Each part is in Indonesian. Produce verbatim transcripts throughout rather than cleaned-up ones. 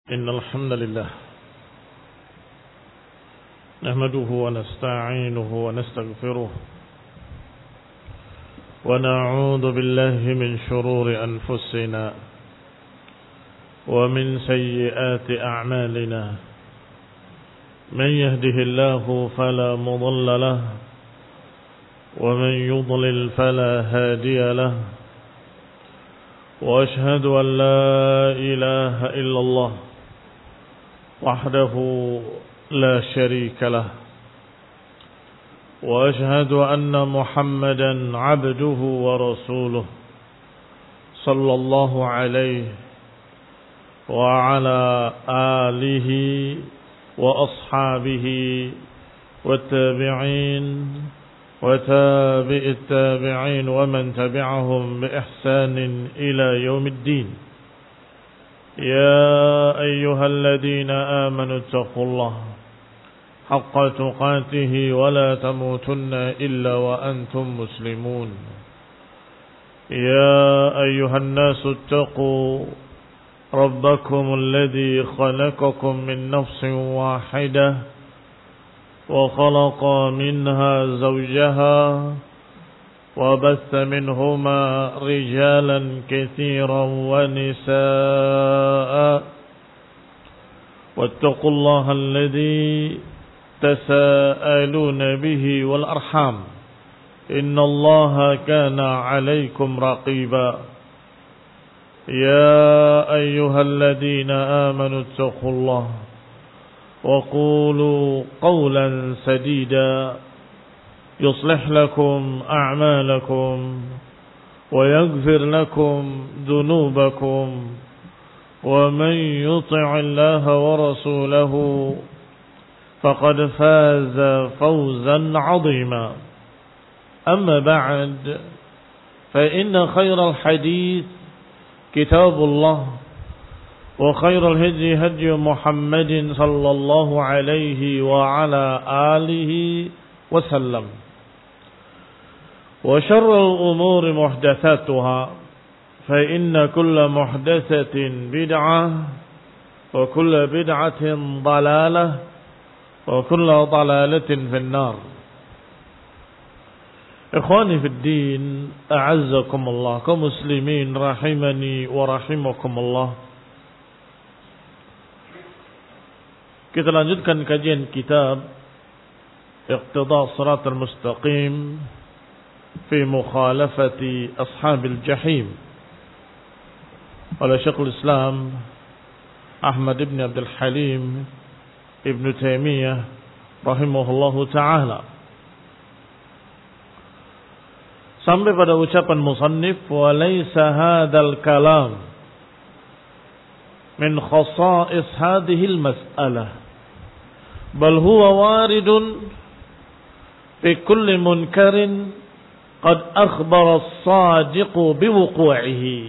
إن الحمد لله نحمده ونستعينه ونستغفره ونعوذ بالله من شرور أنفسنا ومن سيئات أعمالنا من يهده الله فلا مضل له ومن يضلل فلا هادي له وأشهد أن لا إله إلا الله وحده لا شريك له وأشهد أن محمدا عبده ورسوله صلى الله عليه وعلى آله وأصحابه والتابعين وتابع التابعين ومن تبعهم بإحسان إلى يوم الدين. يا أيها الذين آمنوا اتقوا الله حق تقاته ولا تموتن إلا وأنتم مسلمون. يا أيها الناس اتقوا ربكم الذي خلقكم من نفس واحدة وخلق منها زوجها وبث منهما رجالا كثيرا ونساء واتقوا الله الذي تساءلون به والأرحام إن الله كان عليكم رقيبا. يا أيها الذين آمنوا اتقوا الله وقولوا قولا سديدا يصلح لكم أعمالكم ويغفر لكم ذنوبكم ومن يطع الله ورسوله فقد فاز فوزا عظيما. أما بعد فإن خير الحديث كتاب الله وخير الهدي هدي محمد صلى الله عليه وعلى آله وسلم وشر الأمور محدثاتها فإن كل محدثة بدعة وكل بدعة ضلالة وكل ضلالة في النار. إخواني في الدين أعزكم الله كمسلمين رحمني ورحمكم الله. Kita lanjutkan kajian kitab Iqtida' Shiratal Mustaqim fi Mukhalafati Ashabil Jahim oleh Syekhul Islam Ahmad ibn Abdul Halim Ibn Taimiyah rahimahullahu ta'ala, sampai pada ucapan musannif, wa laysa hadzal kalam min khasa'is hadhihi al-mas'alah bal huwa waridun fi kulli munkarin qad akhbara as-sadiqu biwuqu'ihi.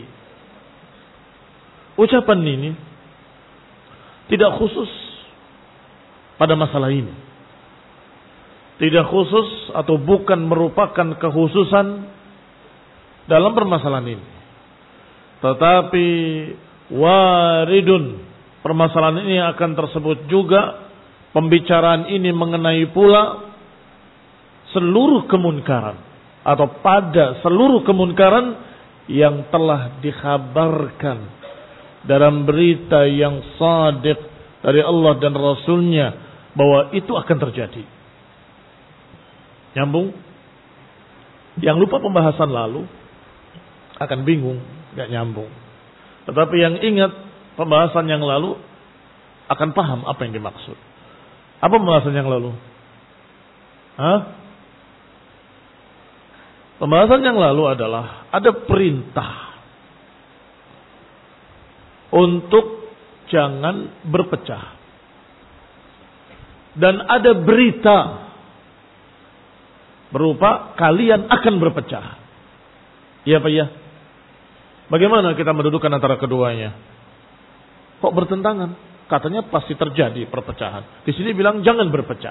Ucapan ini tidak khusus pada masalah ini, tidak khusus atau bukan merupakan kekhususan dalam permasalahan ini, tetapi waridun, permasalahan ini akan tersebut juga, pembicaraan ini mengenai pula seluruh kemunkaran atau pada seluruh kemunkaran yang telah dikhabarkan dalam berita yang shadiq dari Allah dan Rasulnya bahwa itu akan terjadi. Nyambung? Yang lupa pembahasan lalu akan bingung, gak nyambung. Tetapi yang ingat pembahasan yang lalu akan paham apa yang dimaksud. Apa pembahasan yang lalu? Hah? Pembahasan yang lalu adalah ada perintah untuk jangan berpecah. Dan ada berita berupa kalian akan berpecah. Iya Pak ya? Bagaimana kita mendudukan antara keduanya? Kok bertentangan? Katanya pasti terjadi perpecahan. Di sini bilang jangan berpecah.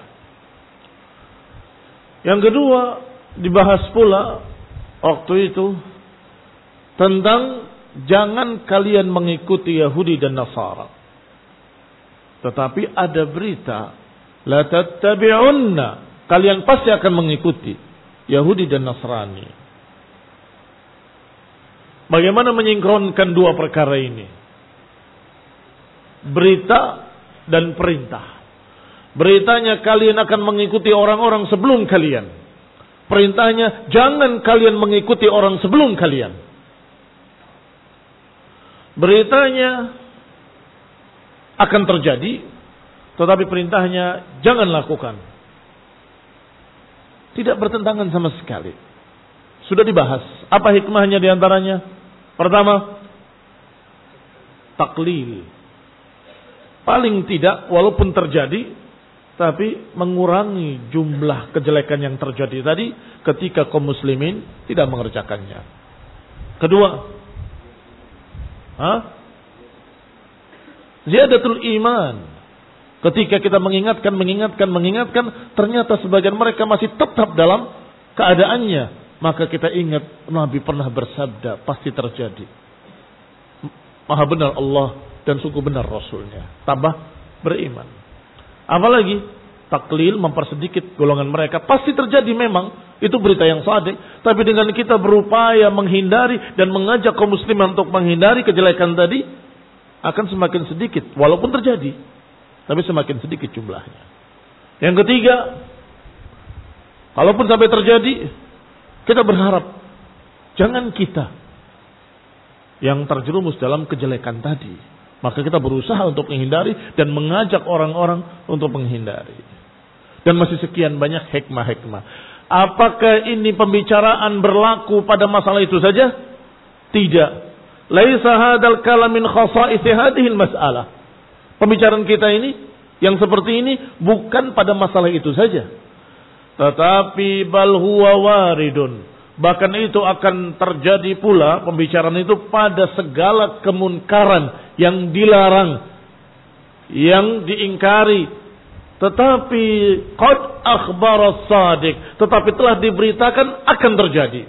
Yang kedua, dibahas pula waktu itu tentang jangan kalian mengikuti Yahudi dan Nasara. Tetapi ada berita, la tattabi'unna, kalian pasti akan mengikuti Yahudi dan Nasrani. Bagaimana menyingkronkan dua perkara ini? Berita dan perintah. Beritanya kalian akan mengikuti orang-orang sebelum kalian. Perintahnya jangan kalian mengikuti orang sebelum kalian. Beritanya akan terjadi, tetapi perintahnya jangan lakukan. Tidak bertentangan sama sekali. Sudah dibahas. Apa hikmahnya diantaranya? Pertama, taklil. Paling tidak, walaupun terjadi, tapi mengurangi jumlah kejelekan yang terjadi tadi ketika kaum muslimin tidak mengerjakannya. Kedua, ha? Ziyadatul iman. Ketika kita mengingatkan, mengingatkan, mengingatkan, ternyata sebagian mereka masih tetap dalam keadaannya. Maka kita ingat Nabi pernah bersabda, pasti terjadi. Maha benar Allah dan sungguh benar Rasulnya. Tambah beriman. Apalagi taklil, mempersedikit golongan mereka. Pasti terjadi memang. Itu berita yang sadiq. Tapi dengan kita berupaya menghindari dan mengajak kaum muslimin untuk menghindari kejelekan tadi, akan semakin sedikit. Walaupun terjadi, tapi semakin sedikit jumlahnya. Yang ketiga, kalaupun sampai terjadi, kita berharap jangan kita yang terjerumus dalam kejelekan tadi. Maka kita berusaha untuk menghindari dan mengajak orang-orang untuk menghindari. Dan masih sekian banyak hikmah-hikmah. Apakah ini pembicaraan berlaku pada masalah itu saja? Tidak. Laisa hadzal kalam min khasa'is hadhil mas'alah. Pembicaraan kita ini yang seperti ini bukan pada masalah itu saja. Tetapi bal huwa waridun. Bahkan itu akan terjadi pula pembicaraan itu pada segala kemunkaran yang dilarang, yang diingkari. Tetapi qad akhbara as-sadiq, tetapi telah diberitakan akan terjadi.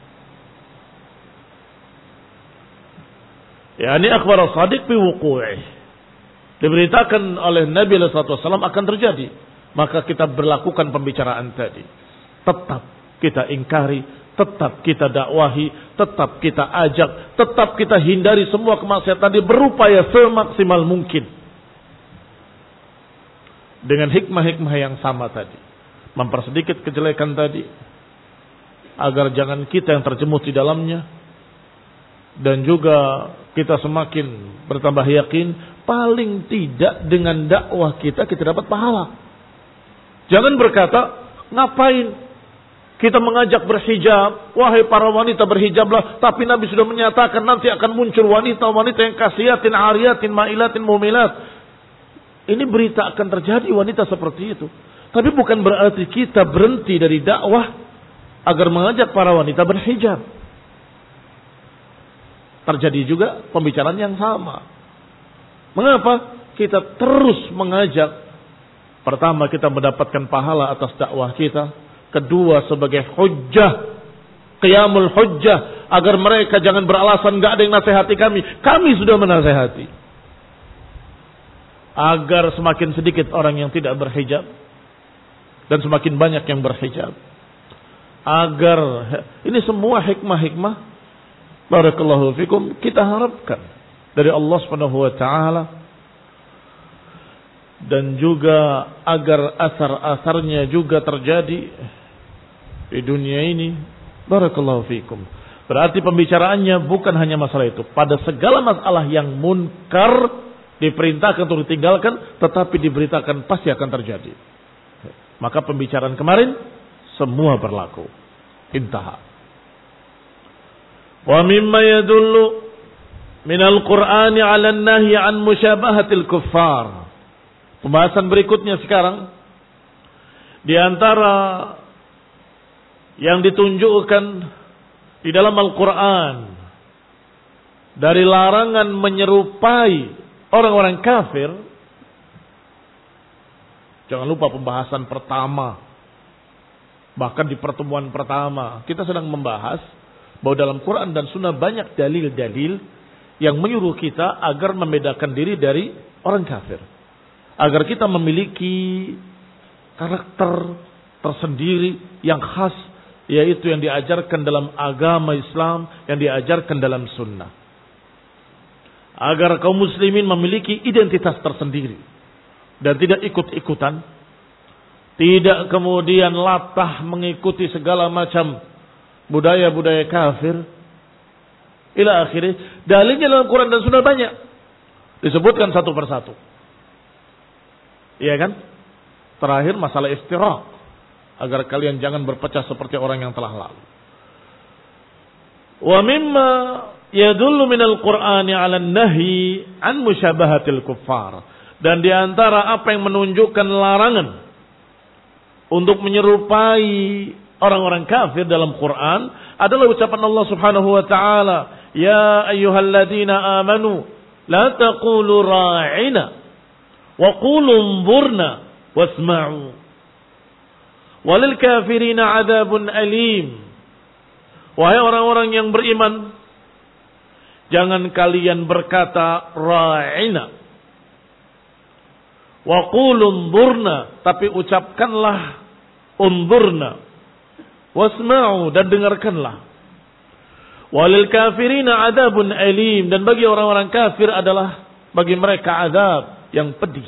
Yani akhbara as-sadiq bi wuqu'i. Diberitakan oleh Nabi sallallahu alaihi wasallam akan terjadi. Maka kita berlakukan pembicaraan tadi. Tetap kita ingkari, tetap kita dakwahi, tetap kita ajak, tetap kita hindari semua kemaksiatan tadi, berupaya semaksimal mungkin. Dengan hikmah-hikmah yang sama tadi. Mempersedikit kejelekan tadi, agar jangan kita yang terjemus di dalamnya. Dan juga kita semakin bertambah yakin, paling tidak dengan dakwah kita, kita dapat pahala. Jangan berkata, ngapain kita mengajak berhijab, wahai para wanita berhijablah, tapi Nabi sudah menyatakan nanti akan muncul wanita-wanita yang kasiatin, ariyatin, ma'ilatin, mumilat. Ini berita akan terjadi wanita seperti itu. Tapi bukan berarti kita berhenti dari dakwah agar mengajak para wanita berhijab. Terjadi juga pembicaraan yang sama. Mengapa? Kita terus mengajak. Pertama, kita mendapatkan pahala atas dakwah kita. Kedua, sebagai hujjah, qiyamul hujjah, agar mereka jangan beralasan gak ada yang nasihati kami. Kami sudah menasihati. Agar semakin sedikit orang yang tidak berhijab dan semakin banyak yang berhijab. Agar ini semua hikmah-hikmah, barakallahu fikum, kita harapkan dari Allah Subhanahu wa taala. Dan juga agar asar-asarnya juga terjadi di dunia ini. Barakallahu fikum. Berarti pembicaraannya bukan hanya masalah itu. Pada segala masalah yang munkar diperintahkan untuk ditinggalkan, tetapi diberitakan pasti akan terjadi. Maka pembicaraan kemarin semua berlaku. Intaha. Wa mimma yadullu minal Qur'ani 'ala an-nahyi 'an musyabahatil kuffar. Pembahasan berikutnya sekarang, di antara yang ditunjukkan di dalam Al-Quran dari larangan menyerupai orang-orang kafir. Jangan lupa pembahasan pertama, bahkan di pertemuan pertama kita sedang membahas bahwa dalam Quran dan Sunnah banyak dalil-dalil yang menyuruh kita agar membedakan diri dari orang kafir. agar kita memiliki karakter tersendiri yang khas, yaitu yang diajarkan dalam agama Islam, yang diajarkan dalam sunnah. Agar kaum muslimin memiliki identitas tersendiri dan tidak ikut-ikutan, tidak kemudian latah mengikuti segala macam budaya-budaya kafir. Ila akhirnya, dalilnya dalam Quran dan sunnah banyak, disebutkan satu persatu. Iya kan? Terakhir masalah iftiraq, agar kalian jangan berpecah seperti orang yang telah lalu. Wa mimma yadullu minal Qur'ani 'ala an-nahyi an musyabahatil kuffar. Dan di antara apa yang menunjukkan larangan untuk menyerupai orang-orang kafir dalam Quran adalah ucapan Allah Subhanahu wa taala, "Ya ayyuhalladzina amanu la taqulu ra'ina wa qulu unzurna wasma'u. Walil kafirina adzabun alim." Wahai orang-orang yang beriman, jangan kalian berkata ra'ina wa qulu unzurna, tapi ucapkanlah unzurna wasma'u, dan dengarkanlah. Walil kafirina adzabun alim, dan bagi orang-orang kafir adalah bagi mereka azab yang pedih.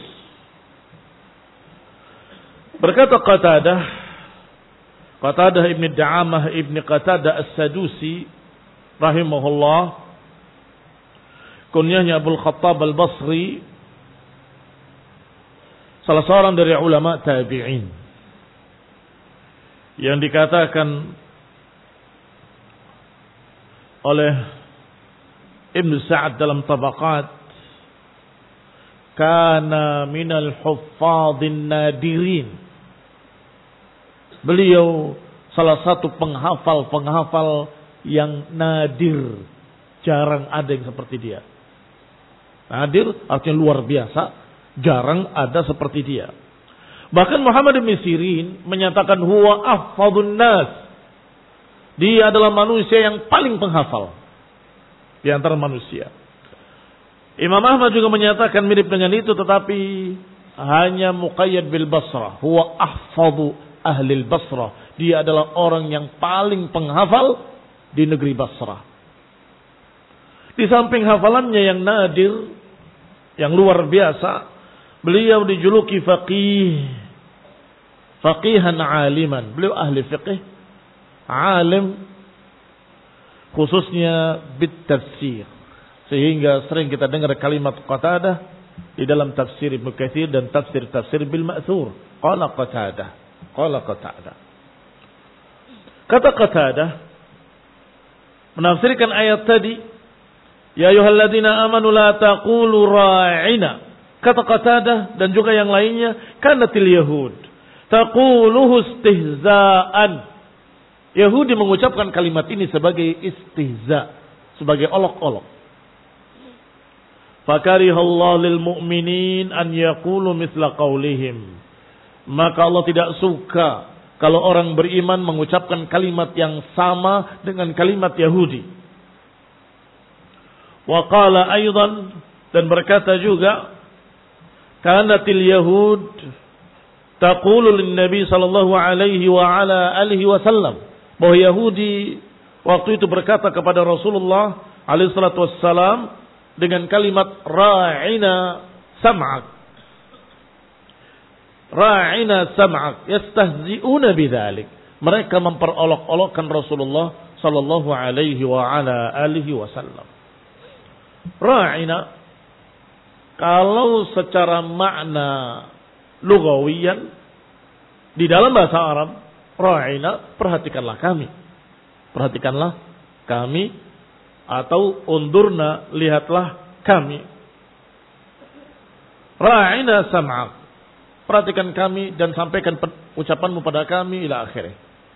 Berkata Qatadah, Qatadah ibn Da'amah ibn Qatadah As-Sadusi rahimahullah, kunyahnya Abul Khattab Al-Basri, salah seorang dari ulama tabi'in, yang dikatakan oleh Ibn Sa'ad dalam Tabaqat, kana minal huffadhin nadirin. Beliau salah satu penghafal-penghafal yang nadir, jarang ada yang seperti dia. Nadir artinya luar biasa, jarang ada seperti dia. Bahkan Muhammad bin Sirin menyatakan huwa ahfadun nas. Dia adalah manusia yang paling penghafal di antara manusia. Imam Ahmad juga menyatakan mirip dengan itu, tetapi hanya muqayyad bil Basrah. Huwa ahfadu ahli Basrah. Dia adalah orang yang paling penghafal di negeri Basrah. Di samping hafalannya yang nadir, yang luar biasa, beliau dijuluki faqih, faqihan aliman. Beliau ahli fiqih, alim, khususnya bit-tafsir. Sehingga sering kita dengar kalimat Qatadah di dalam tafsir Ibnu Katsir dan tafsir-tafsir bil ma'thur. Qala Qatadah, qala Qatadah. Kata Qatadah menafsirkan ayat tadi, ya ayyuhalladzina amanu la taqulu ra'ina. Kata Qatadah dan juga yang lainnya, kanatil yahud taquluhu istihza'an. Yahudi mengucapkan kalimat ini sebagai istihza, sebagai olok-olok. Fakarihallahu lil mu'minin an yaqulu mithla qaulihim. Maka Allah tidak suka kalau orang beriman mengucapkan kalimat yang sama dengan kalimat Yahudi. Wa qala aidan, dan berkata juga, kanatil yahud taqulu lin nabi sallallahu alaihi wa ala alihi wasallam, bahwa Yahudi waktu itu berkata kepada Rasulullah alaihi salatu wassalam dengan kalimat ra'ina sam'ak, ra'ina sam'ak, yastahzi'una bidzalik. Mereka memperolok-olokkan Rasulullah sallallahu alaihi wa ala alihi wasallam. Ra'ina, kalau secara makna lugawiyan di dalam bahasa Arab, ra'ina, perhatikanlah kami. Perhatikanlah kami, atau undurna, lihatlah kami. Ra'ina sam'ak, perhatikan kami dan sampaikan ucapanmu pada kami, ila akhirnya.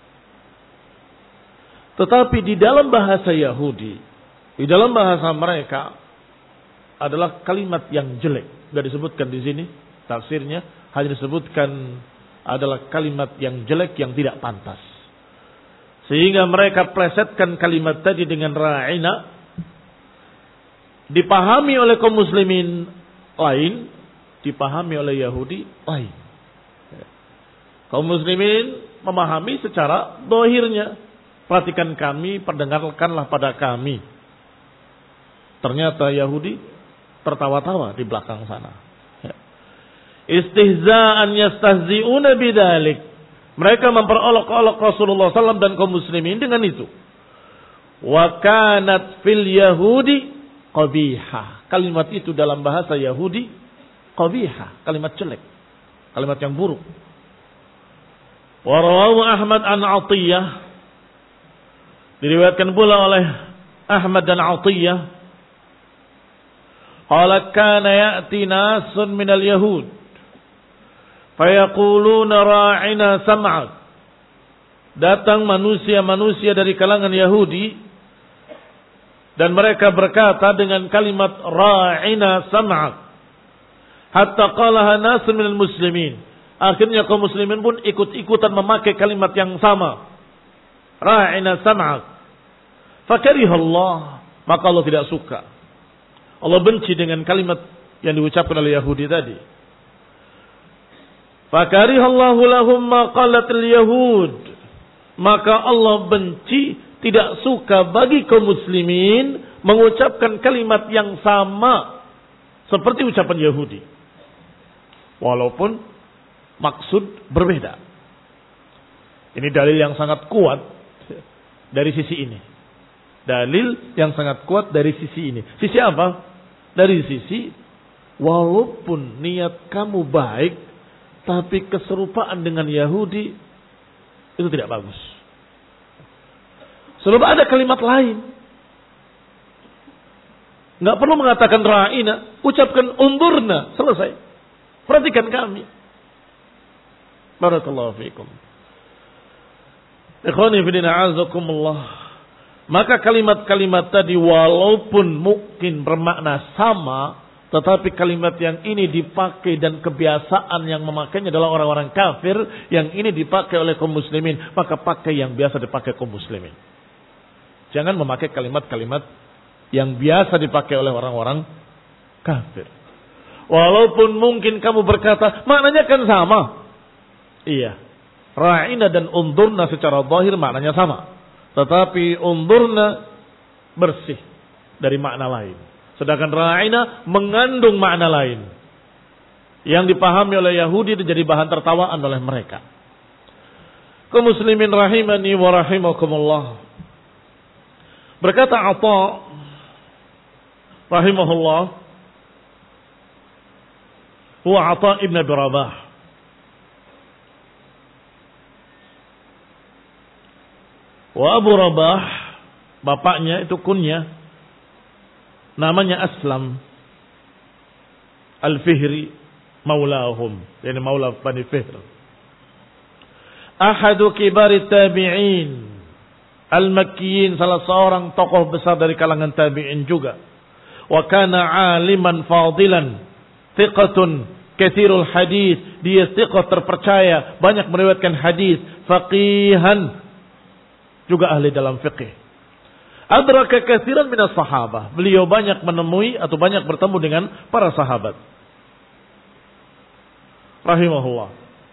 Tetapi di dalam bahasa Yahudi, di dalam bahasa mereka adalah kalimat yang jelek. Tidak disebutkan di sini tafsirnya, hanya disebutkan adalah kalimat yang jelek, yang tidak pantas. Sehingga mereka plesetkan kalimat tadi dengan ra'ina, dipahami oleh kaum muslimin lain dipahami oleh Yahudi lain. Kaum muslimin memahami secara dohirnya. Perhatikan kami, perdengarkanlah pada kami. Ternyata Yahudi tertawa-tawa di belakang sana. Istihza'an yastahzi'una bidalik. Mereka memperolok-olok Rasulullah sallallahu alaihi wasallam dan kaum muslimin dengan itu. Wa kanat fil Yahudi qabihah. Kalimat itu dalam bahasa Yahudi qabihah, kalimat jelek, kalimat yang buruk. Wa rawahu Ahmad an Atiyah. Diriwayatkan pula oleh Ahmad dan Atiyah. Qala kana ya'ti nasun minal yahud fayaquluna ra'ina sam'ak. Datang manusia-manusia dari kalangan Yahudi dan mereka berkata dengan kalimat ra'ina sam'ak. Hatta qalaha nasun minal muslimin. Akhirnya kaum muslimin pun ikut-ikutan memakai kalimat yang sama. Ra'ina sam'ak. Fakarihallah. Maka Allah tidak suka. Allah benci dengan kalimat yang diucapkan oleh Yahudi tadi. Fakarihallahu lahum ma qalatil yahud. Maka Allah benci, tidak suka bagi kaum muslimin mengucapkan kalimat yang sama seperti ucapan Yahudi. Walaupun maksud berbeda. Ini dalil yang sangat kuat dari sisi ini. Dalil yang sangat kuat dari sisi ini. Sisi apa? Dari sisi walaupun niat kamu baik, tapi keserupaan dengan Yahudi itu tidak bagus. Sebab ada kalimat lain. Nggak perlu mengatakan ra'ina, ucapkan undurna, selesai. Perhatikan kami. Barakallahu fiikum. Ikhwani fillah a'azakumullah. Maka kalimat-kalimat tadi walaupun mungkin bermakna sama, tetapi kalimat yang ini dipakai dan kebiasaan yang memakainya adalah orang-orang kafir, yang ini dipakai oleh kaum muslimin, maka pakai yang biasa dipakai kaum muslimin. Jangan memakai kalimat-kalimat yang biasa dipakai oleh orang-orang kafir. Walaupun mungkin kamu berkata, maknanya kan sama. Iya. Ra'ina dan undurna secara zahir maknanya sama. Tetapi undurna bersih dari makna lain. Sedangkan ra'ina mengandung makna lain. Yang dipahami oleh Yahudi itu jadi bahan tertawaan oleh mereka. Kaum muslimin rahimani wa rahimakumullah. Berkata Atha rahimahullah, huwa Atha ibn Abi Rabah. Wa Abu Rabah, bapaknya itu kunyah, namanya Aslam Al-Fihri maulahum, yani maula Bani Fihr. Ahadu kibari tabi'in Al-Makkiyin, salah seorang tokoh besar dari kalangan tabi'in juga. Wa kana aliman fadilan, thiqatun katsirul hadis, dia thiqah terpercaya, banyak meriwayatkan hadis, faqihan, juga ahli dalam fiqih. Adraka katsiran minas sahabah. Beliau banyak menemui atau banyak bertemu dengan para sahabat. Rahimahullah.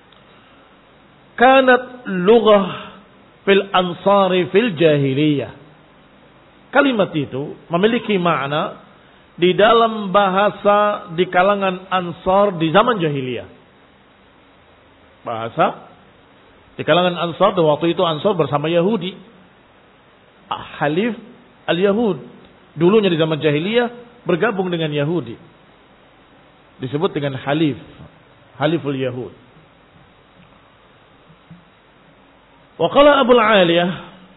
Kanat lughah fil ansari fil jahiliyah. Kalimat itu memiliki makna di dalam bahasa di kalangan Ansar di zaman jahiliyah. Bahasa di kalangan Ansar, dan waktu itu Ansar bersama Yahudi. Halif al-Yahud. Dulunya di zaman jahiliyah bergabung dengan Yahudi. Disebut dengan Halif. Haliful Yahud. Wa qala Abu al-Aliyah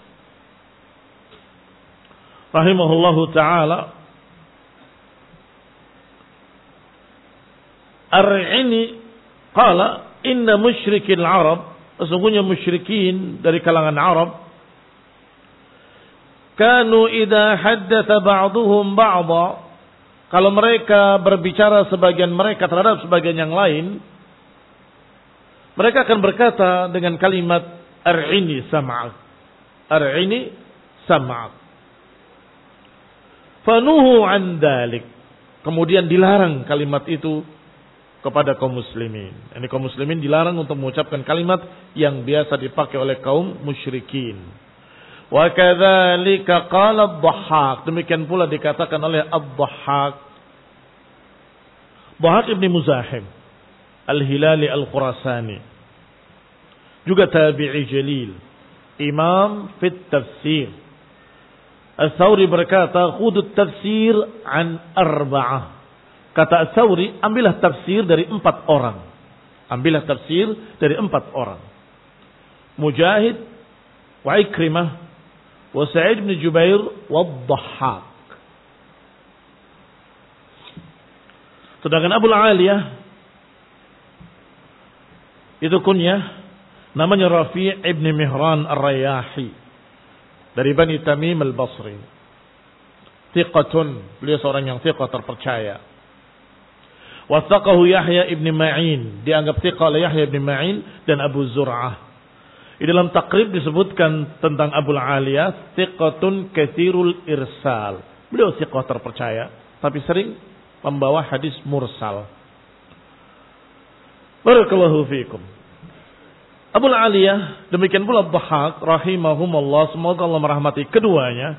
rahimahullahu ta'ala, Ar-Ini qala inna musyrikil Arab, sesungguhnya musyrikin dari kalangan Arab, kanu idza haddatsa ba'dhum ba'dha, kalau mereka berbicara sebagian mereka terhadap sebagian yang lain, mereka akan berkata dengan kalimat ar-ini sam'ak, ar-ini sam'ak. Fanuhu an dzalik, kemudian dilarang kalimat itu kepada kaum muslimin. Ini kaum muslimin dilarang untuk mengucapkan kalimat yang biasa dipakai oleh kaum musyrikin. Wa kadzalika qala ad-Dhahhak. Demikian pula dikatakan oleh ad-Dhahhak. Dhahhak ibn Muzahim Al-Hilali Al-Khurasani. Juga tabi'i jalil. Imam fit tafsir. Al-Thawri berkata, khudut tafsir an arba'ah. Kata Al-Thawri, ambillah tafsir dari empat orang. Ambillah tafsir dari empat orang. Mujahid, wa Ikrimah, wa Sa'id bin Jubair, wa Dhahhak. Sedangkan Abu Aliyah, itu kunyah, namanya Rafi' ibn Mihran Ar-Rayahi. Dari Bani Tamim Al-Basri. Thiqatun, beliau seorang yang thiqah terpercaya. Wathaqahu Yahya ibn Ma'in, dianggap thiqah oleh Yahya ibn Ma'in dan Abu Zur'ah. Di dalam takrib disebutkan tentang Abu Aliyah, thiqatun katsirul irsal. Beliau thiqah terpercaya, tapi sering membawa hadis mursal. Barakallahu fiikum. Abu Aliyah, demikian pula Dhahhak rahimahumullah, semoga Allah merahmati keduanya,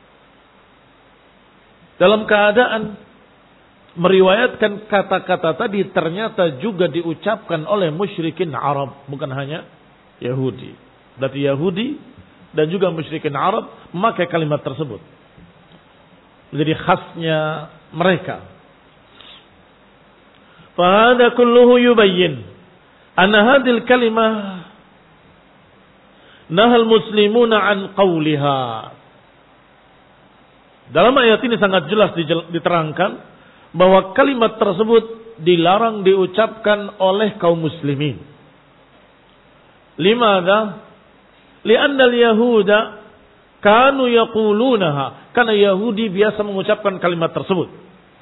dalam keadaan meriwayatkan kata-kata tadi ternyata juga diucapkan oleh musyrikin Arab, bukan hanya Yahudi. Berarti Yahudi dan juga musyrikin Arab memakai kalimat tersebut. Menjadi khasnya mereka. Fahada kulluhu yubayyin anna hadhil kalimah nahal muslimuna an qawliha. Dalam ayat ini sangat jelas diterangkan bahwa kalimat tersebut dilarang diucapkan oleh kaum muslimin. Limadha? Lianna al-yahuda kanu yaqulunaha. Karena Yahudi biasa mengucapkan kalimat tersebut.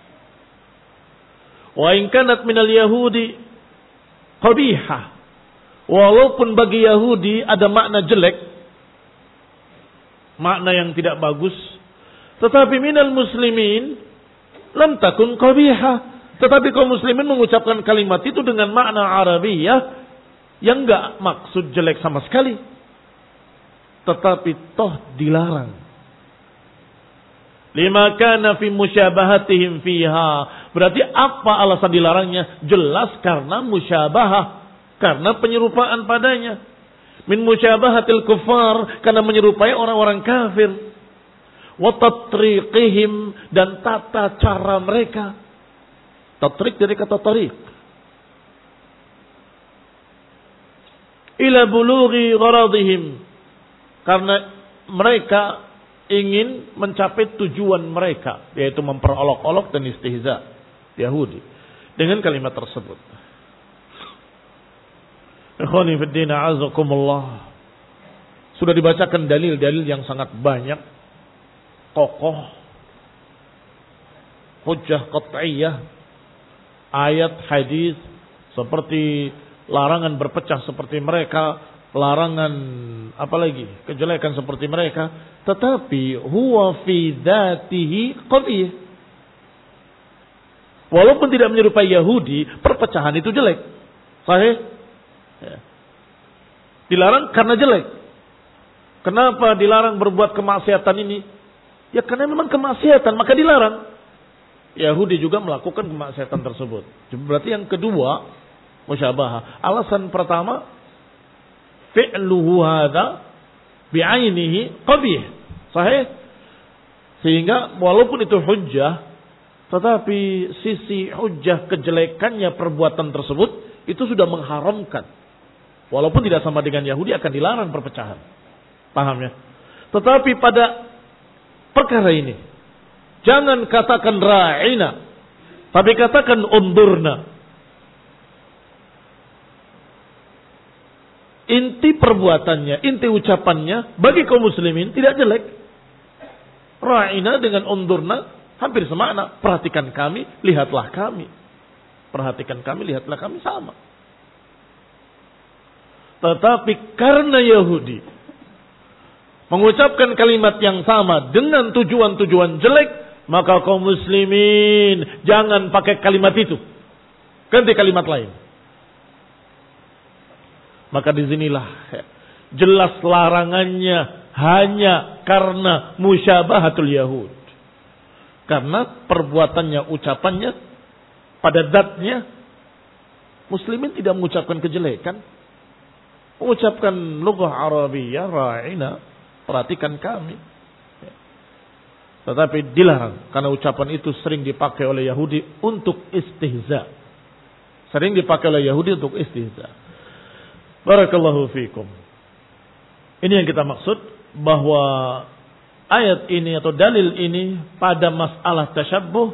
Wa in kanat minal yahudi qabihah. Walaupun bagi Yahudi ada makna jelek, makna yang tidak bagus, tetapi minal muslimin lam takun qabihah. Tetapi kaum muslimin mengucapkan kalimat itu dengan makna Arabiyah yang enggak maksud jelek sama sekali. Tetapi toh dilarang. Lima kana fi musyabahatihim fiha. Berarti apa alasan dilarangnya? Jelas karena musyabahah, karena penyerupaan padanya. Min musyabahatil kuffar, karena menyerupai orang-orang kafir. Wa tatriqihim, dan tata cara mereka. Tatriq dari kata tariq. Ila bulughi gharadihim, karena mereka ingin mencapai tujuan mereka, yaitu memperolok-olok dan istihza Yahudi dengan kalimat tersebut. Ikhwani fid din, a'azakumullah. Sudah dibacakan dalil-dalil yang sangat banyak, kokoh, hujjah qat'iyah, ayat, hadis, seperti larangan berpecah seperti mereka, larangan apalagi kejelekan seperti mereka, tetapi huwa fi dzatihi qabih. Walaupun tidak menyerupai Yahudi, perpecahan itu jelek. Sahih? Ya. Dilarang karena jelek. Kenapa dilarang berbuat kemaksiatan ini? Ya karena memang kemaksiatan, maka dilarang. Yahudi juga melakukan kemaksiatan tersebut. Berarti yang kedua, musyabahah. Alasan pertama, fi'luhu hadha bi'ainihi qabih. Sahih? Sehingga walaupun itu hujjah, tetapi sisi hujjah kejelekannya perbuatan tersebut itu sudah mengharamkan. Walaupun tidak sama dengan Yahudi akan dilarang perpecahan. Paham ya? Tetapi pada perkara ini, jangan katakan ra'ina, tapi katakan undurna. Inti perbuatannya, inti ucapannya bagi kaum muslimin tidak jelek. Ra'ina dengan undurna hampir semakna. Perhatikan kami, lihatlah kami. Perhatikan kami, lihatlah kami, sama. Tetapi karena Yahudi mengucapkan kalimat yang sama dengan tujuan-tujuan jelek, maka kaum muslimin jangan pakai kalimat itu. Ganti kalimat lain. Maka disinilah jelas larangannya hanya karena musyabahatul Yahud. Karena perbuatannya, ucapannya, pada zatnya, muslimin tidak mengucapkan kejelekan. Mengucapkan lughah Arabiyah, ra'ina, perhatikan kami. Tetapi dilarang, karena ucapan itu sering dipakai oleh Yahudi untuk istihza. Sering dipakai oleh Yahudi untuk istihza. Barakallahu fikum. Ini yang kita maksud, bahwa ayat ini atau dalil ini pada masalah tasyabbuh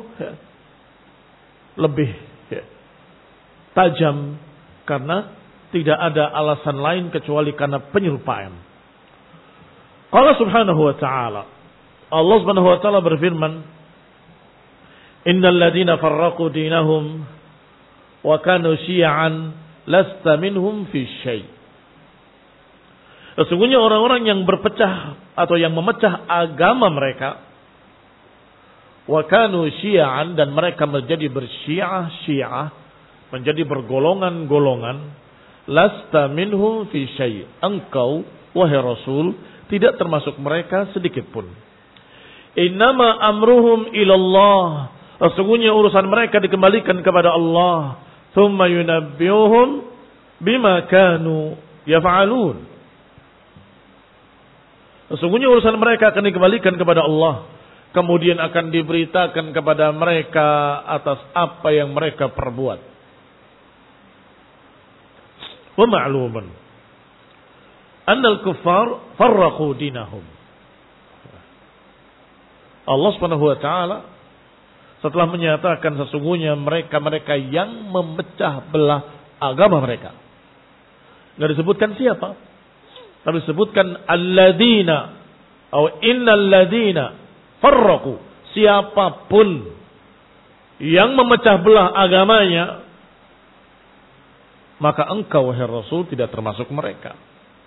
lebih tajam karena tidak ada alasan lain kecuali karena penyerupaan. Allah Subhanahu wa taala, Allah Subhanahu wa taala berfirman, "Innal ladzina farraqu dinahum wa kanu syi'an lasta minhum fi syai'." Sesungguhnya orang-orang yang berpecah atau yang memecah agama mereka, wa kanu syi'an, dan mereka menjadi bersyiah-syiah, menjadi bergolongan-golongan, lasta minhum fi syai', engkau wahai Rasul tidak termasuk mereka sedikit pun. Innama amruhum ilallah, sesungguhnya urusan mereka dikembalikan kepada Allah. Thumma yunabbiuhum bima kanu yaf'alun, sesungguhnya urusan mereka akan dikembalikan kepada Allah, kemudian akan diberitakan kepada mereka atas apa yang mereka perbuat. Wa ma'lumun annal kuffar farraqu dinahum. Allah Subhanahu wa taala setelah menyatakan sesungguhnya mereka-mereka yang memecah belah agama mereka, enggak disebutkan siapa, tapi disebutkan alladzina atau innal ladzina farraqu, siapapun yang memecah belah agamanya, maka engkau wahai Rasul tidak termasuk mereka.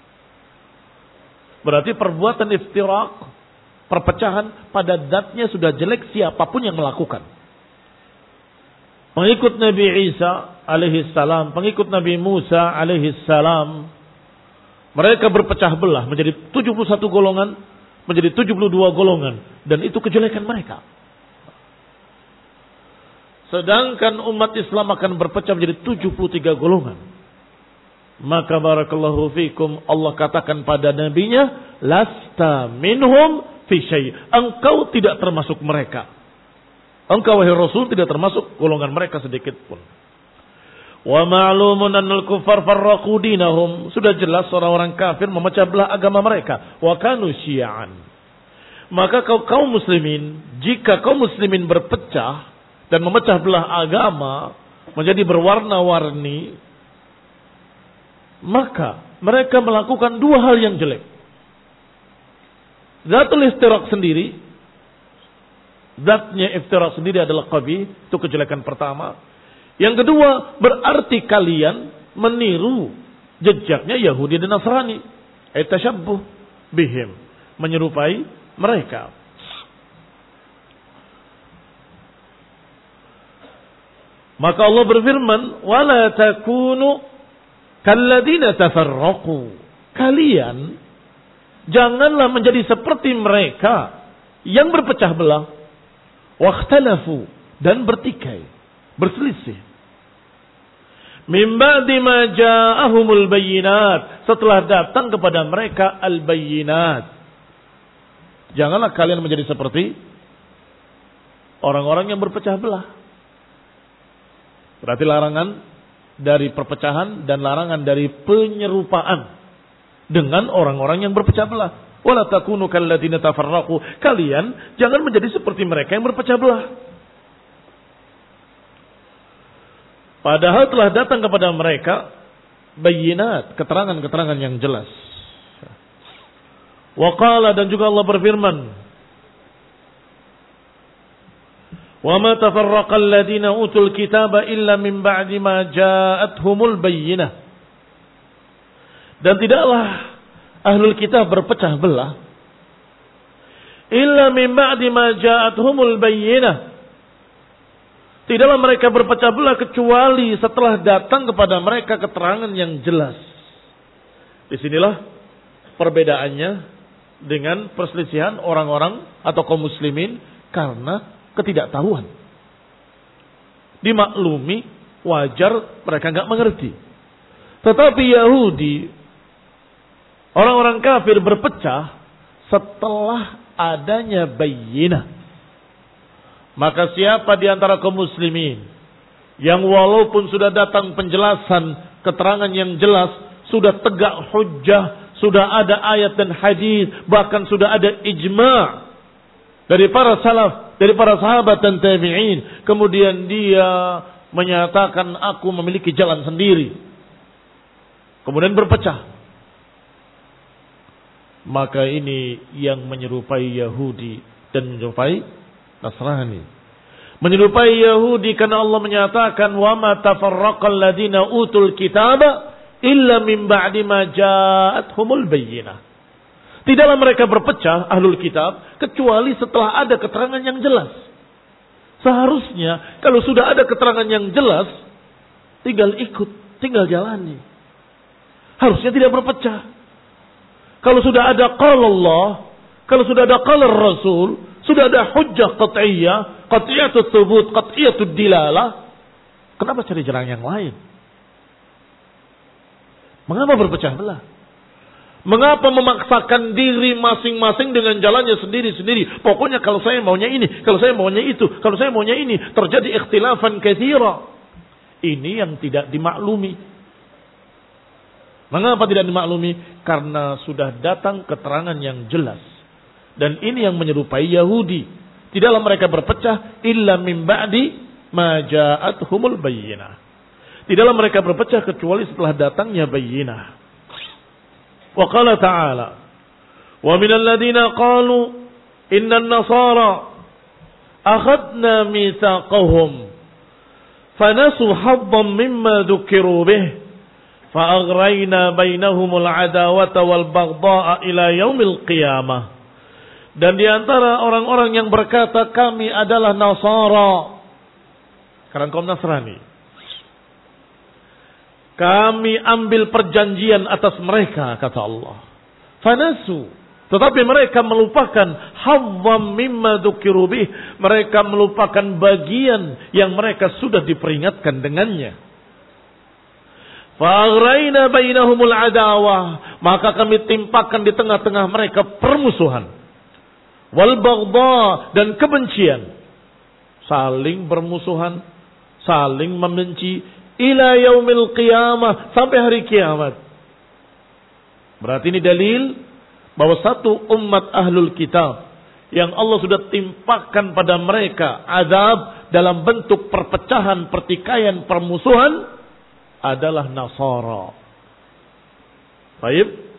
Berarti perbuatan iftiraq, perpecahan pada zatnya sudah jelek siapapun yang melakukan. Pengikut Nabi Isa alaihi salam, pengikut Nabi Musa alaihi salam, mereka berpecah belah menjadi tujuh puluh satu golongan, menjadi tujuh puluh dua golongan, dan itu kejelekan mereka. Sedangkan umat Islam akan berpecah menjadi tujuh puluh tiga golongan. Maka barakallahu fikum, Allah katakan pada nabinya, lasta minhum fi syai', engkau tidak termasuk mereka. Engkau wahai Rasul tidak termasuk golongan mereka sedikit pun. Wa ma'lumun annal kuffar farraqu dinahum, sudah jelas orang-orang kafir memecah belah agama mereka. Wa kanu syi'an, maka kau kaum muslimin, jika kaum muslimin berpecah dan memecah belah agama menjadi berwarna-warni, maka mereka melakukan dua hal yang jelek. Zatul iftiraq sendiri, zatnya iftiraq sendiri adalah qabih, itu kejelekan pertama. Yang kedua, berarti kalian meniru jejaknya Yahudi dan Nasrani, tashabbuh bihim, menyerupai mereka. Maka Allah berfirman, wala takunu kalladzina tafarraqu, kalian janganlah menjadi seperti mereka yang berpecah belah, wakhtalafu, dan bertikai, berselisih. Min ba'di ma ja'ahumul bayyinat, setelah datang kepada mereka al-bayyinat. Janganlah kalian menjadi seperti orang-orang yang berpecah belah. Berarti larangan dari perpecahan dan larangan dari penyerupaan dengan orang-orang yang berpecah belah. Wala takunu kalladzina tafarraqu, kalian jangan menjadi seperti mereka yang berpecah belah. Padahal telah datang kepada mereka bayyinat, keterangan-keterangan yang jelas. Wa qala, dan juga Allah berfirman, wa ma tafarraqa alladziina utul kitaba illa min ba'di ma ja'atuhumul bayyinah. Dan tidaklah ahlul kitab berpecah belah illa min ba'di ma ja'atuhumul bayyinah, Tidaklah mereka berpecah belah kecuali setelah datang kepada mereka keterangan yang jelas. Disinilah perbedaannya dengan perselisihan orang-orang atau kaum muslimin karena ketidaktahuan. Dimaklumi, wajar mereka nggak mengerti. Tetapi Yahudi, orang-orang kafir berpecah setelah adanya bayyinah. Maka siapa di antara kaum muslimin yang walaupun sudah datang penjelasan, keterangan yang jelas, sudah tegak hujjah, sudah ada ayat dan hadis, bahkan sudah ada ijma' dari para salaf, dari para sahabat dan tabi'in, kemudian dia menyatakan aku memiliki jalan sendiri, kemudian berpecah, maka ini yang menyerupai Yahudi dan menyerupai Nasrani. Menyerupai Yahudi karena Allah menyatakan wa ma tafarraqal ladina utul kitaba illa min ba'di ma ja'atuhumul bayyinah. Tidaklah mereka berpecah ahlul kitab kecuali setelah ada keterangan yang jelas. Seharusnya kalau sudah ada keterangan yang jelas tinggal ikut, tinggal jalani. Harusnya tidak berpecah. Kalau sudah ada qala Allah, kalau sudah ada qala Rasul, sudah ada hujjah qat'iyah, qat'iyatut thubut, qat'iyatud dilalah, kenapa cari jalan yang lain? Mengapa berpecah belah? Mengapa memaksakan diri masing-masing dengan jalannya sendiri-sendiri? Pokoknya kalau saya maunya ini, kalau saya maunya itu, kalau saya maunya ini, terjadi ikhtilafan katsira. Ini yang tidak dimaklumi. Mengapa tidak dimaklumi? Karena sudah datang keterangan yang jelas. Dan ini yang menyerupai Yahudi. Tidaklah mereka berpecah illa min ba'di ma ja'atuhumul bayyinah. Tidaklah mereka berpecah kecuali setelah datangnya bayyinah. Wa qala ta'ala wa minal ladina qalu innan nasara akhadna mitsaqahum fanasu haddan mimma dhukiru bih fa aghrayna bainahumul adawata wal baghdha'a ila yaumil qiyamah. Dan di antara orang-orang yang berkata kami adalah Nasara, karena kaum Nasrani, kami ambil perjanjian atas mereka, kata Allah. Fanasu, tetapi mereka melupakan hawwam mimma dzukiru bih, mereka melupakan bagian yang mereka sudah diperingatkan dengannya. Fa'aghrayna bainahumul adawah, maka kami timpakan di tengah-tengah mereka permusuhan. Wal baghdha, dan kebencian, saling bermusuhan, saling membenci ila yaumil qiyamah, sampai hari kiamat. Berarti ini dalil bahwa satu umat ahlul kitab yang Allah sudah timpakan pada mereka azab dalam bentuk perpecahan, pertikaian, permusuhan adalah Nasara. Baik.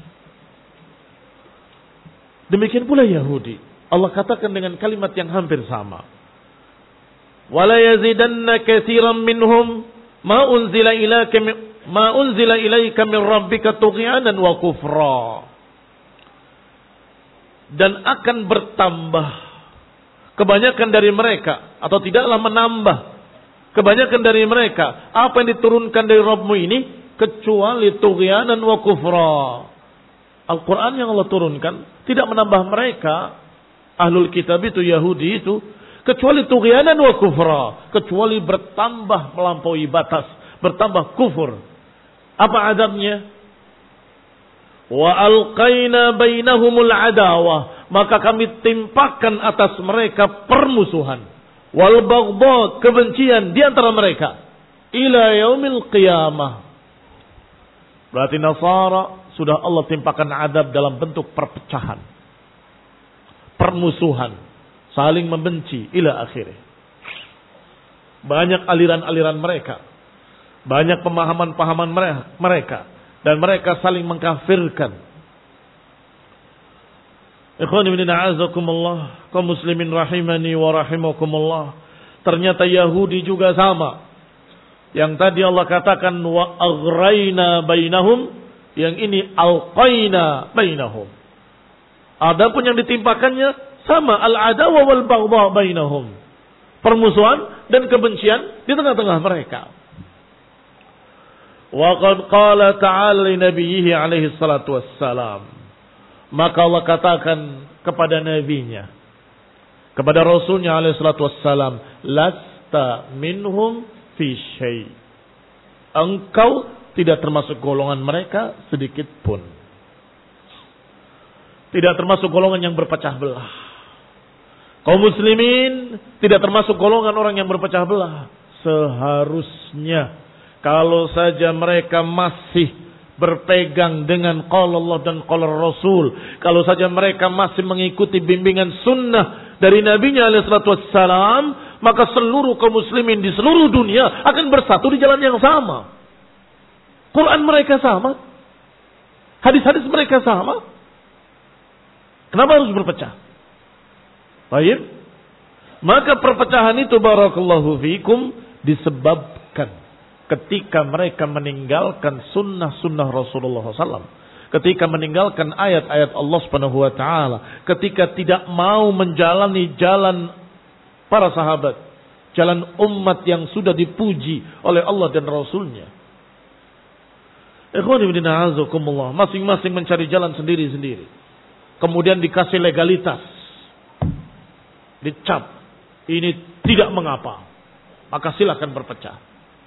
Demikian pula Yahudi. Allah katakan dengan kalimat yang hampir sama. Wala yazidanna katsiran minhum ma unzila ilaika ma unzila ilaika min rabbika tughyanan wa kufra. Dan akan bertambah kebanyakan dari mereka, atau tidaklah menambah kebanyakan dari mereka apa yang diturunkan dari Rabbmu ini kecuali tughyanan wa kufra. Al-Quran yang Allah turunkan tidak menambah mereka, ahlul kitab itu, Yahudi itu, kecuali tughyanan wa kufra, kecuali bertambah melampaui batas, bertambah kufur. Apa adabnya? Wa alqaina bainahumul adawah, maka kami timpakan atas mereka permusuhan, wal baghdha, kebencian di antara mereka, ila yaumil qiyamah. Berarti Nasara sudah Allah timpakan adab dalam bentuk perpecahan, permusuhan, saling membenci ila akhirnya. Banyak aliran-aliran mereka, banyak pemahaman-pemahaman mereka, dan mereka saling mengkafirkan. Ikhwan ibn a'azakumullah, kaum muslimin rahimani wa rahimakumullah. Ternyata Yahudi juga sama. Yang tadi Allah katakan wa aghrayna bainahum, yang ini alqaina bainahum. Adapun yang ditimpakannya sama, al-adawa wal baghdha bainahum. Permusuhan dan kebencian di tengah-tengah mereka. Wa qad qala ta'ala li nabiyhi alaihi salatu wassalam. Maka Allah katakan kepada nabinya, kepada rasulnya alaihi salatu wassalam, lasta minhum fi syai'. Engkau tidak termasuk golongan mereka sedikit pun. Tidak termasuk golongan yang berpecah belah. Kaum muslimin tidak termasuk golongan orang yang berpecah belah. Seharusnya kalau saja mereka masih berpegang dengan qala Allah dan qala Rasul, kalau saja mereka masih mengikuti bimbingan sunnah dari Nabi-Nya alaihi salatu wassalam, maka seluruh kaum muslimin di seluruh dunia akan bersatu di jalan yang sama. Quran mereka sama, hadis-hadis mereka sama. Kenapa harus berpecah? Baik. Maka perpecahan itu barakallahu fikum disebabkan ketika mereka meninggalkan sunnah-sunnah Rasulullah shallallahu alaihi wasallam. Ketika meninggalkan ayat-ayat Allah subhanahu wa ta'ala. Ketika tidak mau menjalani jalan para sahabat. Jalan umat yang sudah dipuji oleh Allah dan Rasulnya. Ikhwani fillah azakumullah. Masing-masing mencari jalan sendiri-sendiri. Kemudian dikasih legalitas. Dicap, ini tidak mengapa, maka silakan berpecah.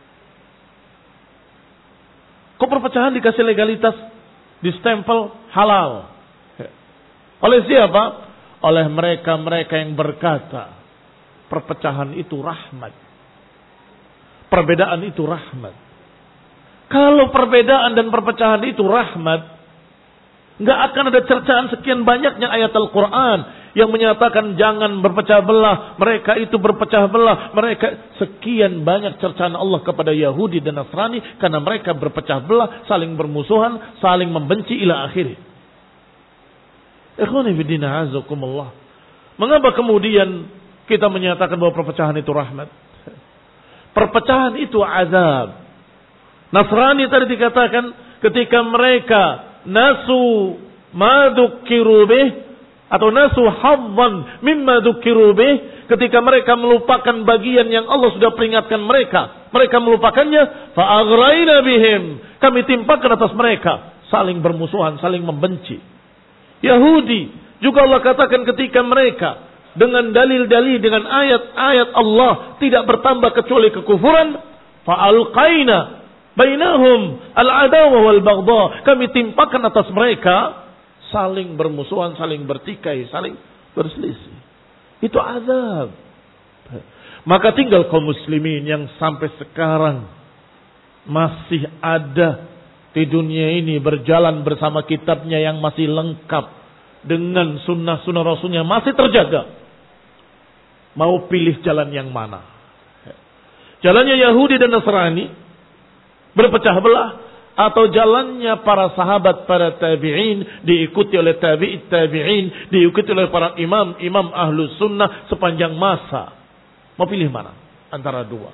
Kok perpecahan dikasih legalitas, distempel halal? Oleh siapa? Oleh mereka-mereka yang berkata, perpecahan itu rahmat. Perbedaan itu rahmat. Kalau perbedaan dan perpecahan itu rahmat, nggak akan ada cercaan sekian banyaknya ayat Al-Quran yang menyatakan jangan berpecah belah. Mereka itu berpecah belah. Mereka sekian banyak cercaan Allah kepada Yahudi dan Nasrani karena mereka berpecah belah, saling bermusuhan, saling membenci ila akhirnya. Ikhwani fillah azakumullah. Mengapa kemudian kita menyatakan bahwa perpecahan itu rahmat? Perpecahan itu azab. Nasrani tadi dikatakan ketika mereka nasu ma dzukiru bih atau nasu haddan mimma dzukiru bih, ketika mereka melupakan bagian yang Allah sudah peringatkan mereka, mereka melupakannya, fa aghraina bihim, kami timpakan atas mereka, saling bermusuhan, saling membenci. Yahudi juga Allah katakan ketika mereka dengan dalil-dalil, dengan ayat-ayat Allah tidak bertambah kecuali kekufuran, fa alqaina bainahum al-adawah wal baghdha, kami timpakan atas mereka saling bermusuhan, saling bertikai, saling berselisih. Itu azab. Maka tinggal kaum muslimin yang sampai sekarang masih ada di dunia ini berjalan bersama kitabnya yang masih lengkap dengan sunnah-sunnah Rasulnya masih terjaga. Mau pilih jalan yang mana? Jalannya Yahudi dan Nasrani berpecah belah, atau jalannya para sahabat, para tabi'in, diikuti oleh tabi'it tabi'in, diikuti oleh para imam, imam ahlus sunnah sepanjang masa. Mau pilih mana? Antara dua.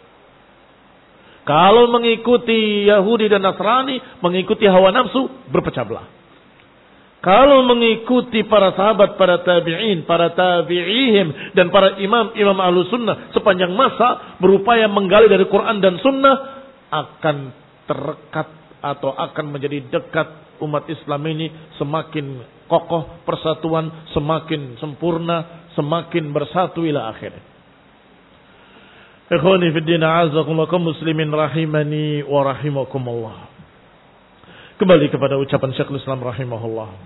Kalau mengikuti Yahudi dan Nasrani, mengikuti hawa nafsu, berpecah belah. Kalau mengikuti para sahabat, para tabi'in, para tabi'ihim, dan para imam, imam ahlus sunnah sepanjang masa, berupaya menggali dari Quran dan sunnah, akan terdekat atau akan menjadi dekat umat Islam ini semakin kokoh persatuan, semakin sempurna, semakin bersatu ila akhir. Ikhwani fid din a'azzakumullah muslimin rahimani wa rahimakumullah. Kembali kepada ucapan Syekhul Islam rahimahullah.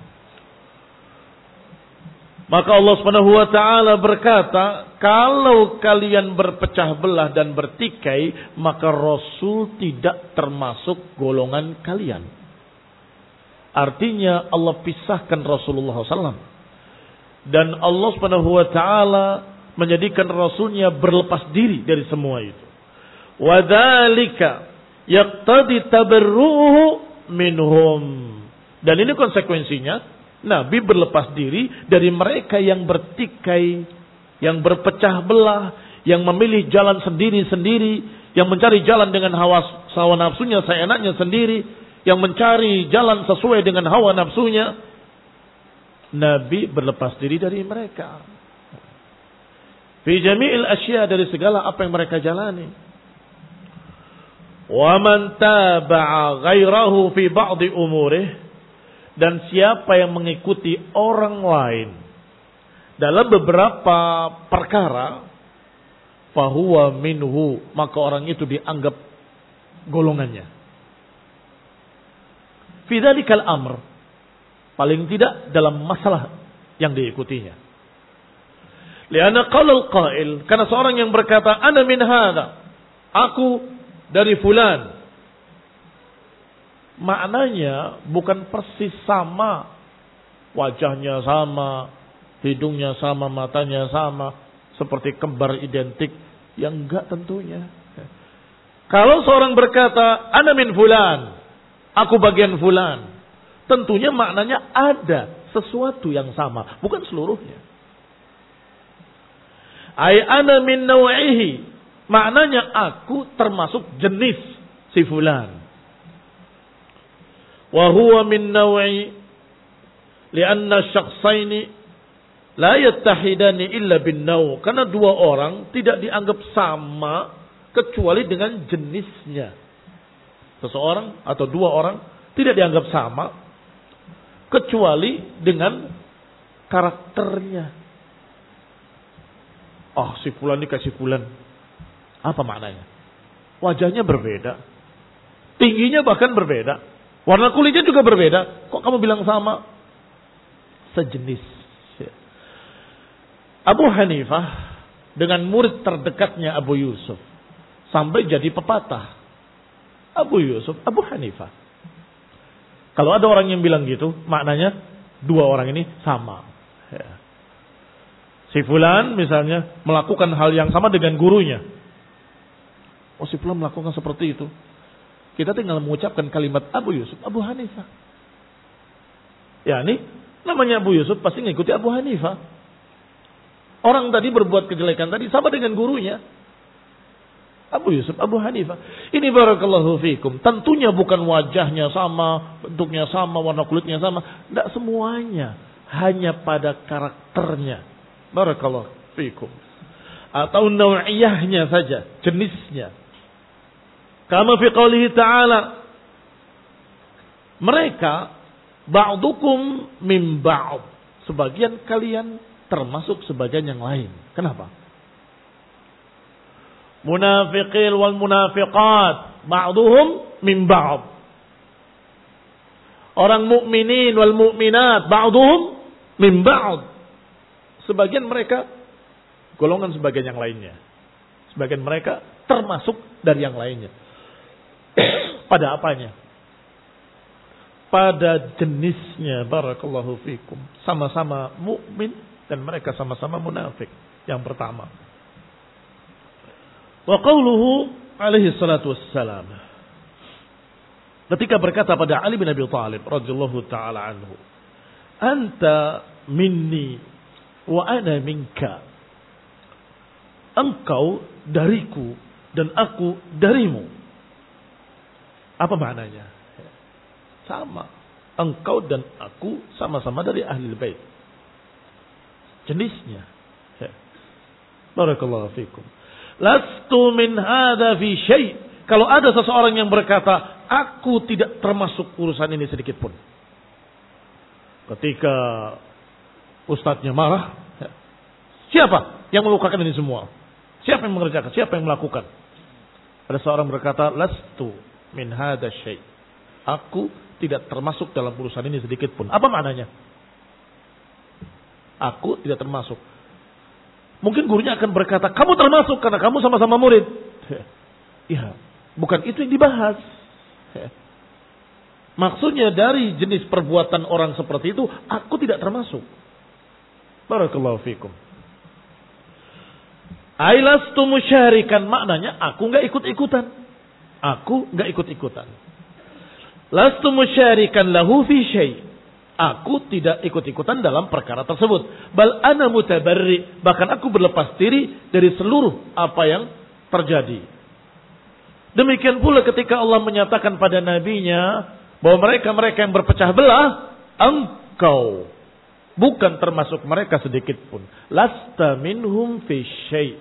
Maka Allah Subhanahu wa taala berkata, kalau kalian berpecah belah dan bertikai, maka Rasul tidak termasuk golongan kalian. Artinya Allah pisahkan Rasulullah sallallahu alaihi wasallam. Dan Allah Subhanahu wa taala menjadikan Rasulnya berlepas diri dari semua itu. Wa dzalika yaqtadi tabarru'uhu minhum. Dan ini konsekuensinya, Nabi berlepas diri dari mereka yang bertikai, yang berpecah belah, yang memilih jalan sendiri-sendiri, yang mencari jalan dengan hawa, hawa nafsunya, seenaknya sendiri, yang mencari jalan sesuai dengan hawa nafsunya. Nabi berlepas diri dari mereka. Fi jami'il asya, dari segala apa yang mereka jalani. Wa man taba'a ghairahu fi ba'di umurih, dan siapa yang mengikuti orang lain dalam beberapa perkara, fahuwa minhu, maka orang itu dianggap golongannya. Fi dzalikal amr, paling tidak dalam masalah yang diikutinya. Lianna qala al-qail, karena seorang yang berkata ana min hadza, aku dari fulan, maknanya bukan persis sama, wajahnya sama, hidungnya sama, matanya sama, seperti kembar identik, yang enggak tentunya. Kalau seorang berkata ana min fulan, aku bagian fulan, tentunya maknanya ada sesuatu yang sama, bukan seluruhnya. Ai ana min naw'ihi, maknanya aku termasuk jenis si fulan. Wa huwa min naw'i, lianna syakhsaini la yattahidani illa bin naw', karena dua orang tidak dianggap sama kecuali dengan jenisnya. Seseorang atau dua orang tidak dianggap sama kecuali dengan karakternya. Oh, si fulan ini kasih fulan. Apa maknanya? Wajahnya berbeda. Tingginya bahkan berbeda. Warna kulitnya juga berbeda. Kok kamu bilang sama? Sejenis. Abu Hanifah dengan murid terdekatnya Abu Yusuf sampai jadi pepatah. Abu Yusuf, Abu Hanifah. Kalau ada orang yang bilang gitu, maknanya dua orang ini sama. Ya. Si fulan misalnya melakukan hal yang sama dengan gurunya. Oh, si fulan melakukan seperti itu. Kita tinggal mengucapkan kalimat Abu Yusuf, Abu Hanifah. Ya, ini namanya Abu Yusuf pasti mengikuti Abu Hanifah. Orang tadi berbuat kejelekan tadi sama dengan gurunya. Abu Yusuf, Abu Hanifah. Ini barakallahu fikum. Tentunya bukan wajahnya sama, bentuknya sama, warna kulitnya sama. Tidak semuanya. Hanya pada karakternya. Barakallahu fikum. Atau naw'iyahnya saja, jenisnya. Kama fi qoulihi ta'ala, mereka ba'dukum min ba'd, sebagian kalian termasuk sebagian yang lain. Kenapa? Munafiqil wal munafiqat ba'duhum min ba'd. Orang mukminin wal mukminat ba'duhum min ba'd. Sebagian mereka golongan sebagian yang lainnya. Sebagian mereka termasuk dari yang lainnya. Pada apanya? Pada jenisnya. Barakallahu fikum. Sama-sama mukmin dan mereka sama-sama munafik. Yang pertama. Wa qawluhu alaihi salatu wassalam, ketika berkata pada Ali bin Abi Thalib radhiyallahu taala anhu, anta minni wa ana minka, engkau dariku dan aku darimu. Apa maknanya? Sama. Engkau dan aku sama-sama dari ahli bait. Jenisnya. Barakallahu fikum. Lastu min hadza fi syai'. Kalau ada seseorang yang berkata, aku tidak termasuk urusan ini sedikit pun. Ketika ustadznya marah, siapa yang melakukan ini semua? Siapa yang mengerjakan? Siapa yang melakukan? Ada seorang berkata, lastu min hadza syai'. Aku tidak termasuk dalam urusan ini sedikit pun. Apa maknanya? Aku tidak termasuk. Mungkin gurunya akan berkata, kamu termasuk karena kamu sama-sama murid. Ya, bukan itu yang dibahas. Maksudnya dari jenis perbuatan orang seperti itu, aku tidak termasuk. Barakallahu fikum. Ailastu musyarikan, maknanya aku enggak ikut-ikutan. Aku enggak ikut-ikutan. Lastu musyarikan lahu fi syai'. Aku tidak ikut-ikutan dalam perkara tersebut. Bal ana mutabarri, bahkan aku berlepas diri dari seluruh apa yang terjadi. Demikian pula ketika Allah menyatakan pada nabinya bahwa mereka-mereka yang berpecah belah, engkau bukan termasuk mereka sedikit pun. Lasta minhum fi syai'.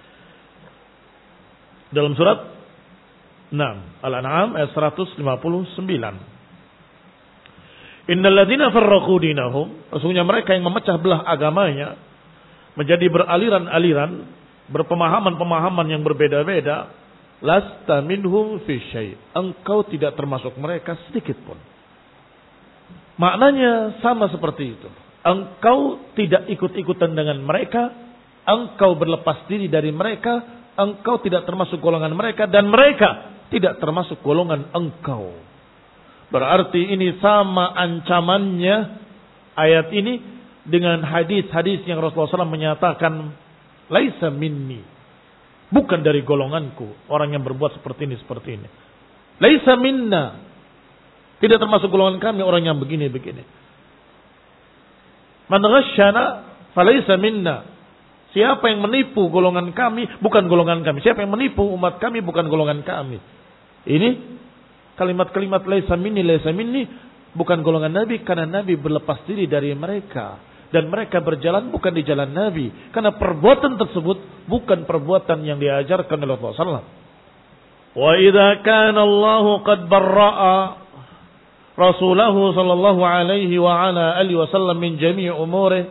Dalam surat enam Al-An'am ayat seratus lima puluh sembilan. Innal ladzina farraqu dinahum, sesungguhnya mereka yang memecah belah agamanya menjadi beraliran-aliran, berpemahaman-pemahaman yang berbeda-beda, lasta minhum fi syai'. Engkau tidak termasuk mereka sedikit pun. Maknanya sama seperti itu. Engkau tidak ikut-ikutan dengan mereka, engkau berlepas diri dari mereka, engkau tidak termasuk golongan mereka, dan mereka tidak termasuk golongan engkau. Berarti ini sama ancamannya ayat ini dengan hadis-hadis yang Rasulullah shallallahu alaihi wasallam menyatakan, laisa minni, bukan dari golonganku orang yang berbuat seperti ini seperti ini. Laisa minna, tidak termasuk golongan kami orang yang begini-begini. Man ghasyana falaysa minna. Siapa yang menipu golongan kami bukan golongan kami. Siapa yang menipu umat kami bukan golongan kami. Ini kalimat-kalimat laisa minni laisa minni bukan golongan Nabi, karena Nabi berlepas diri dari mereka dan mereka berjalan bukan di jalan Nabi, karena perbuatan tersebut bukan perbuatan yang diajarkan oleh Rasulullah sallallahu alaihi wasallam. Wa idza kana Allahu qad barra'a Rasulahu sallallahu alaihi wa ala alihi wasallam min jami' umurihi,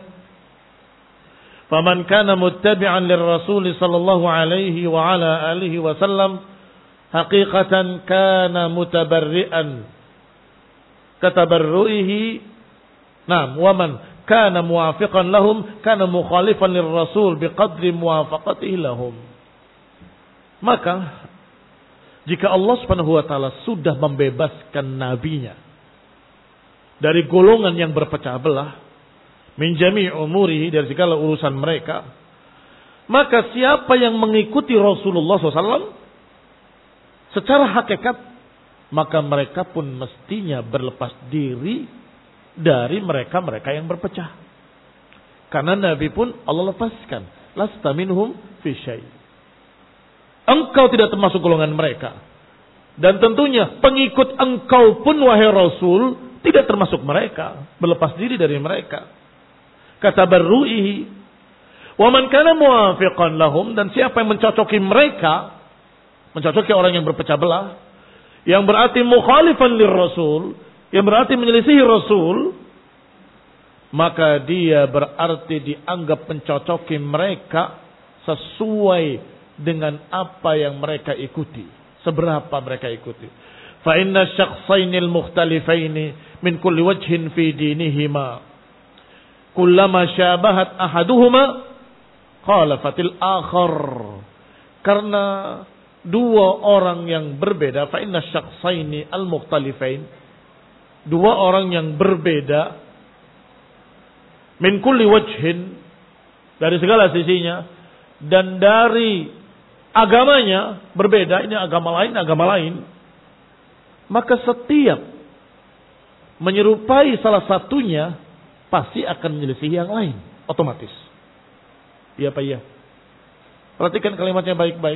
faman kana muttabi'an lirrasul sallallahu alaihi wa ala alihi wasallam haqiqatan kana mutabarri'an katabarru'ihi. Naam, wa man kana muwafiqan lahum kana mukhalifan lirrasul biqadri muwafaqatihi lahum. Maka jika Allah Subhanahu wa taala sudah membebaskan nabinya dari golongan yang berpecah belah, min jami' umurihi, dari segala urusan mereka, maka siapa yang mengikuti Rasulullah shallallahu alaihi wasallam secara hakikat, maka mereka pun mestinya berlepas diri dari mereka-mereka yang berpecah. Karena Nabi pun Allah lepaskan, lasta minhum fi syai'. Engkau tidak termasuk golongan mereka. Dan tentunya pengikut engkau pun wahai Rasul tidak termasuk mereka, berlepas diri dari mereka. Kata barru'ihi, wa man kana muwafiqan lahum, dan siapa yang mencocoki mereka, mencocoki orang yang berpecah belah, yang berarti mukhalifan lirrasul, yang berarti menyelisihi Rasul, maka dia berarti dianggap mencocoki mereka sesuai dengan apa yang mereka ikuti, seberapa mereka ikuti. Fa inna syakhsaini al-mukhtalifaini min kulli wajhin fi dinihima kullama syabahat ahaduhuma khalafatil akhar. Karena dua orang yang berbeda, fa inna syakhsaini al-mukhtalifain, dua orang yang berbeda, min kulli wajhin, dari segala sisinya, dan dari agamanya berbeda, ini agama lain, agama lain, maka setiap menyerupai salah satunya pasti akan menyelisihi yang lain, otomatis. Iya Pak ya. Perhatikan kalimatnya baik-baik.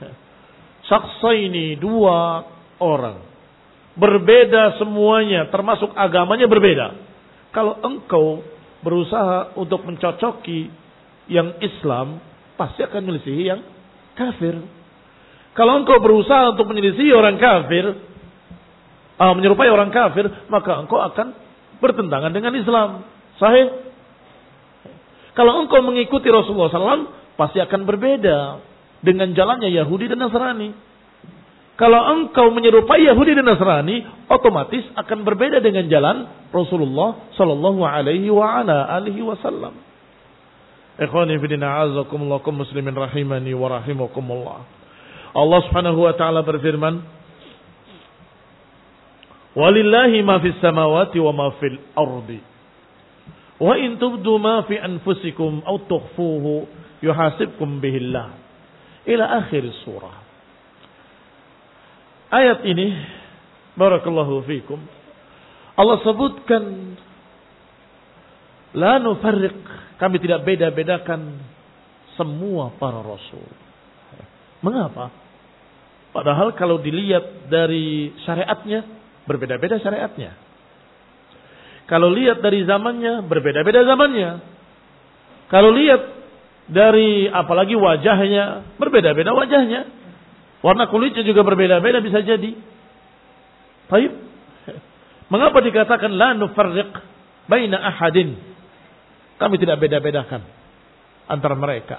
Syakhsaini, dua orang, berbeda semuanya, termasuk agamanya berbeda. Kalau engkau berusaha untuk mencocoki yang Islam, pasti akan menyelisihi yang kafir. Kalau engkau berusaha untuk menyelisihi orang kafir, uh, menyerupai orang kafir, maka engkau akan bertentangan dengan Islam. Sahih? Kalau engkau mengikuti Rasulullah shallallahu alaihi wasallam, pasti akan berbeda dengan jalannya Yahudi dan Nasrani. Kalau engkau menyerupai Yahudi dan Nasrani, otomatis akan berbeda dengan jalan Rasulullah sallallahu alaihi wa ala alihi wasallam. Ikhwani fi din, a'azzakumullah, kaum muslimin rahimani wa rahimakumullah. Allah Subhanahu wa taala berfirman, "Walillahi ma fis samawati wa ma fil ardi. Wa in tubdu ma fi anfusikum aw tukhfuhu yuhasibkum bihillah." Ila akhir surah. Ayat ini, barakallahu fikum, Allah sebutkan, la nufarriq, kami tidak beda-bedakan semua para rasul. Mengapa? Padahal kalau dilihat dari syariatnya, berbeda-beda syariatnya. Kalau lihat dari zamannya, berbeda-beda zamannya. Kalau lihat dari apalagi wajahnya, berbeda-beda wajahnya. Warna kulitnya juga berbeda-beda bisa jadi. Baik. Mengapa dikatakan la nufarriq baina ahadin? Kami tidak beda-bedakan antara mereka.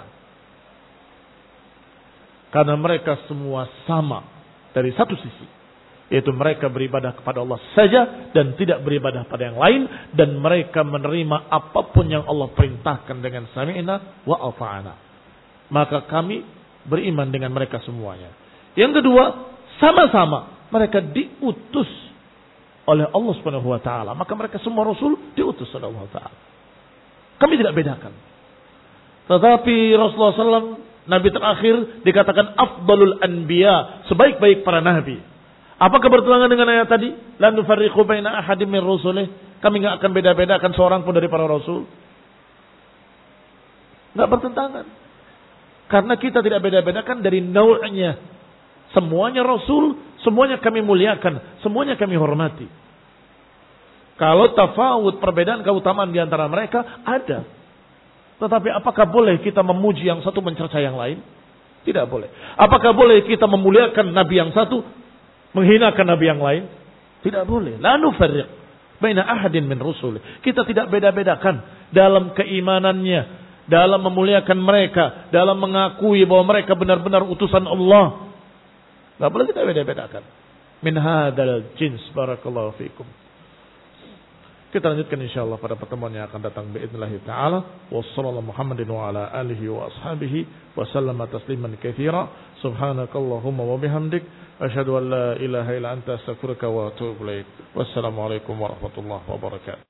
Karena mereka semua sama dari satu sisi. Yaitu mereka beribadah kepada Allah saja dan tidak beribadah pada yang lain. Dan mereka menerima apapun yang Allah perintahkan dengan sami'na wa ata'ana. Maka kami beriman dengan mereka semuanya. Yang kedua, sama-sama mereka diutus oleh Allah Subhanahu wa taala. Maka mereka semua rasul diutus oleh Allah taala. Kami tidak bedakan. Tetapi Rasulullah shallallahu alaihi wasallam nabi terakhir dikatakan afdalul anbiya, sebaik-baik para nabi. Apakah bertentangan dengan ayat tadi? La nufarriqu baina ahadin min rusulih. Kami enggak akan beda-bedakan seorang pun dari para rasul. Enggak bertentangan. Karena kita tidak beda-bedakan dari nau'nya. Semuanya rasul, semuanya kami muliakan, semuanya kami hormati. Kalau tafawud, perbedaan keutamaan di antara mereka ada. Tetapi apakah boleh kita memuji yang satu mencerca yang lain? Tidak boleh. Apakah boleh kita memuliakan nabi yang satu, menghinakan nabi yang lain? Tidak boleh. La nufarriq baina ahadin min rusul. Kita tidak beda-bedakan dalam keimanannya, dalam memuliakan mereka, dalam mengakui bahwa mereka benar-benar utusan Allah. Tidak boleh kita beda-bedakan. Min hadal jins, barakallahu fikum. Kita lanjutkan insyaallah pada pertemuan yang akan datang biidznillah taala. Wassallallahu Muhammadin wa ala alihi wa ashabihi wa sallama tasliman katsira. Subhanakallahumma wa bihamdik asyhadu an la ilaha illa anta astaghfiruka wa atubu ilaik. Wassalamu alaikum warahmatullahi wabarakatuh.